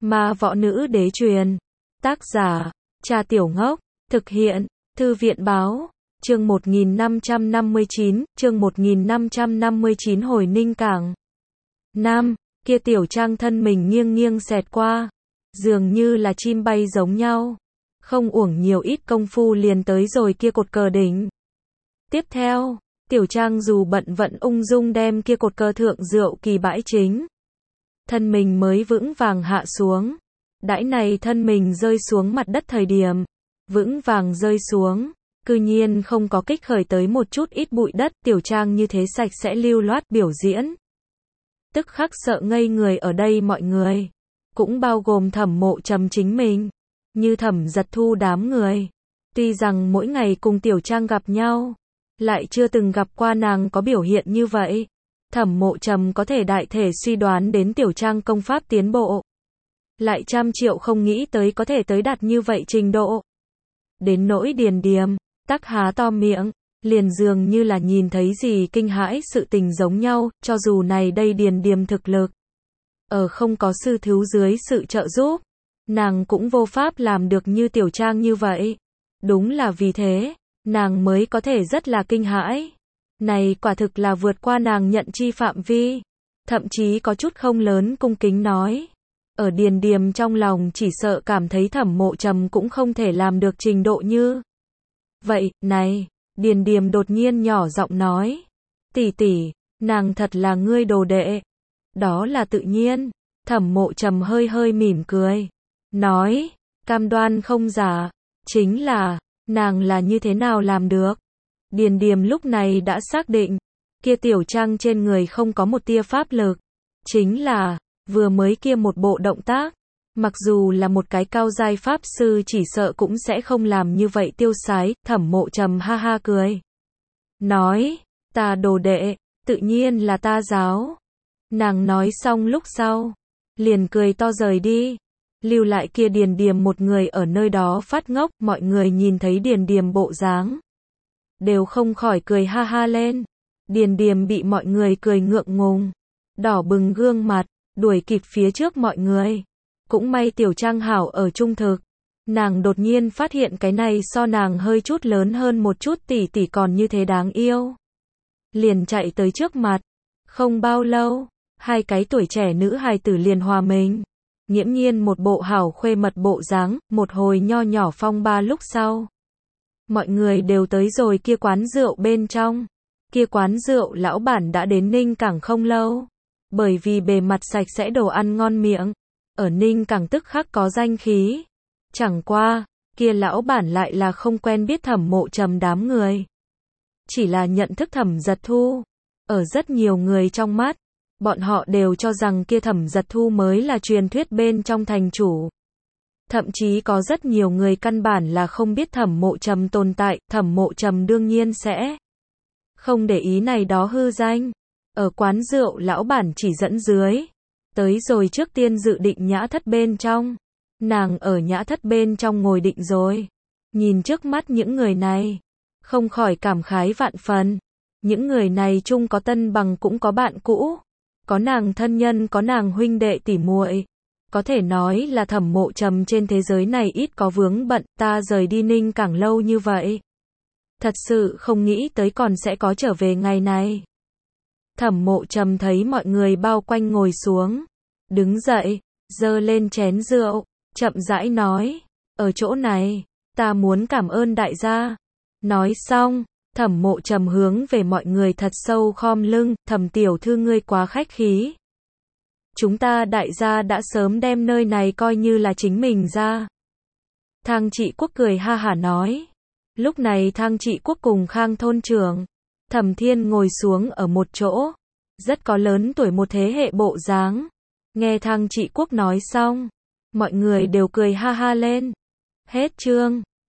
Ma võ nữ đế truyền. Tác giả, Trà Tiểu Ngốc. Thực hiện, Thư viện báo. Chương 1559, hồi Ninh Cảng. Nam, kia Tiểu Trang thân mình nghiêng nghiêng xẹt qua. Dường như là chim bay giống nhau. Không uổng nhiều ít công phu liền tới rồi kia cột cờ đỉnh. Tiếp theo, Tiểu Trang dù bận vận ung dung đem kia cột cờ thượng rượu kỳ bãi chính. Thân mình mới vững vàng hạ xuống. Đãi này thân mình rơi xuống mặt đất thời điểm. Vững vàng rơi xuống. Cư nhiên không có kích khởi tới một chút ít bụi đất. Tiểu Trang như thế sạch sẽ lưu loát biểu diễn. Tức khắc sợ ngây người ở đây mọi người. Cũng bao gồm Thẩm Mộ Trầm chính mình. Như Thẩm Giật Thu đám người. Tuy rằng mỗi ngày cùng Tiểu Trang gặp nhau. Lại chưa từng gặp qua nàng có biểu hiện như vậy. Thẩm Mộ Trầm có thể đại thể suy đoán đến Tiểu Trang công pháp tiến bộ. Lại trăm triệu không nghĩ tới có thể tới đạt như vậy trình độ. Đến nỗi Điền Điềm, tắc há to miệng, liền dường như là nhìn thấy gì kinh hãi sự tình giống nhau, cho dù này đây Điền Điềm thực lực. Ở không có sư thiếu dưới sự trợ giúp, nàng cũng vô pháp làm được như Tiểu Trang như vậy. Đúng là vì thế, nàng mới có thể rất là kinh hãi. Này quả thực là vượt qua nàng nhận chi phạm vi. Thậm chí có chút không lớn cung kính nói. Ở Điền Điềm trong lòng chỉ sợ cảm thấy Thẩm Mộ Trầm cũng không thể làm được trình độ như vậy. Này, Điền Điềm đột nhiên nhỏ giọng nói. Tỷ tỷ, nàng thật là ngươi đồ đệ. Đó là tự nhiên. Thẩm Mộ Trầm hơi hơi mỉm cười. Nói, cam đoan không giả. Chính là, nàng là như thế nào làm được? Điền Điềm lúc này đã xác định. Kia Tiểu Trang trên người không có một tia pháp lực. Chính là, vừa mới kia một bộ động tác. Mặc dù là một cái cao giai pháp sư chỉ sợ cũng sẽ không làm như vậy tiêu sái. Thẩm Mộ Trầm ha ha cười. Nói, ta đồ đệ, tự nhiên là ta giáo. Nàng nói xong lúc sau. Liền cười to rời đi. Lưu lại kia Điền Điềm một người ở nơi đó phát ngốc. Mọi người nhìn thấy Điền Điềm bộ dáng. Đều không khỏi cười ha ha lên. Điền Điềm bị mọi người cười ngượng ngùng. Đỏ bừng gương mặt. Đuổi kịp phía trước mọi người. Cũng may Tiểu Trang hảo ở trung thực. Nàng đột nhiên phát hiện cái này so nàng hơi chút lớn hơn một chút tỷ tỷ còn như thế đáng yêu. Liền chạy tới trước mặt. Không bao lâu, hai cái tuổi trẻ nữ hài tử liền hòa mình. Nghiễm nhiên một bộ hảo khuê mật bộ dáng, một hồi nho nhỏ phong ba lúc sau. Mọi người đều tới rồi kia quán rượu bên trong. Kia quán rượu lão bản đã đến Ninh Cảng không lâu. Bởi vì bề mặt sạch sẽ đồ ăn ngon miệng. Ở Ninh Cảng tức khắc có danh khí. Chẳng qua, kia lão bản lại là không quen biết Thẩm Mộ Trầm đám người. Chỉ là nhận thức Thẩm Giật Thu. Ở rất nhiều người trong mắt, bọn họ đều cho rằng kia Thẩm Giật Thu mới là truyền thuyết bên trong thành chủ. Thậm chí có rất nhiều người căn bản là không biết Thẩm Mộ Trầm tồn tại. Thẩm Mộ Trầm đương nhiên sẽ không để ý này đó hư danh. Ở quán rượu lão bản chỉ dẫn dưới. Tới rồi trước tiên dự định nhã thất bên trong. Nàng ở nhã thất bên trong ngồi định rồi. Nhìn trước mắt những người này. Không khỏi cảm khái vạn phần. Những người này chung có tân bằng cũng có bạn cũ. Có nàng thân nhân có nàng huynh đệ tỉ muội. Có thể nói là Thẩm Mộ Trầm trên thế giới này ít có vướng bận. Ta rời đi Ninh Cảng lâu như vậy. Thật sự không nghĩ tới còn sẽ có trở về ngày này. Thẩm Mộ Trầm thấy mọi người bao quanh ngồi xuống. Đứng dậy, giơ lên chén rượu, chậm rãi nói. Ở chỗ này, ta muốn cảm ơn đại gia. Nói xong, Thẩm Mộ Trầm hướng về mọi người thật sâu khom lưng. Thẩm tiểu thư ngươi quá khách khí. Chúng ta đại gia đã sớm đem nơi này coi như là chính mình ra. Thang Trị Quốc cười ha hả nói. Lúc này Thang Trị Quốc cùng Khang thôn trưởng Thẩm Thiên ngồi xuống ở một chỗ. Rất có lớn tuổi một thế hệ bộ dáng. Nghe Thang Trị Quốc nói xong. Mọi người đều cười ha ha lên. Hết chương.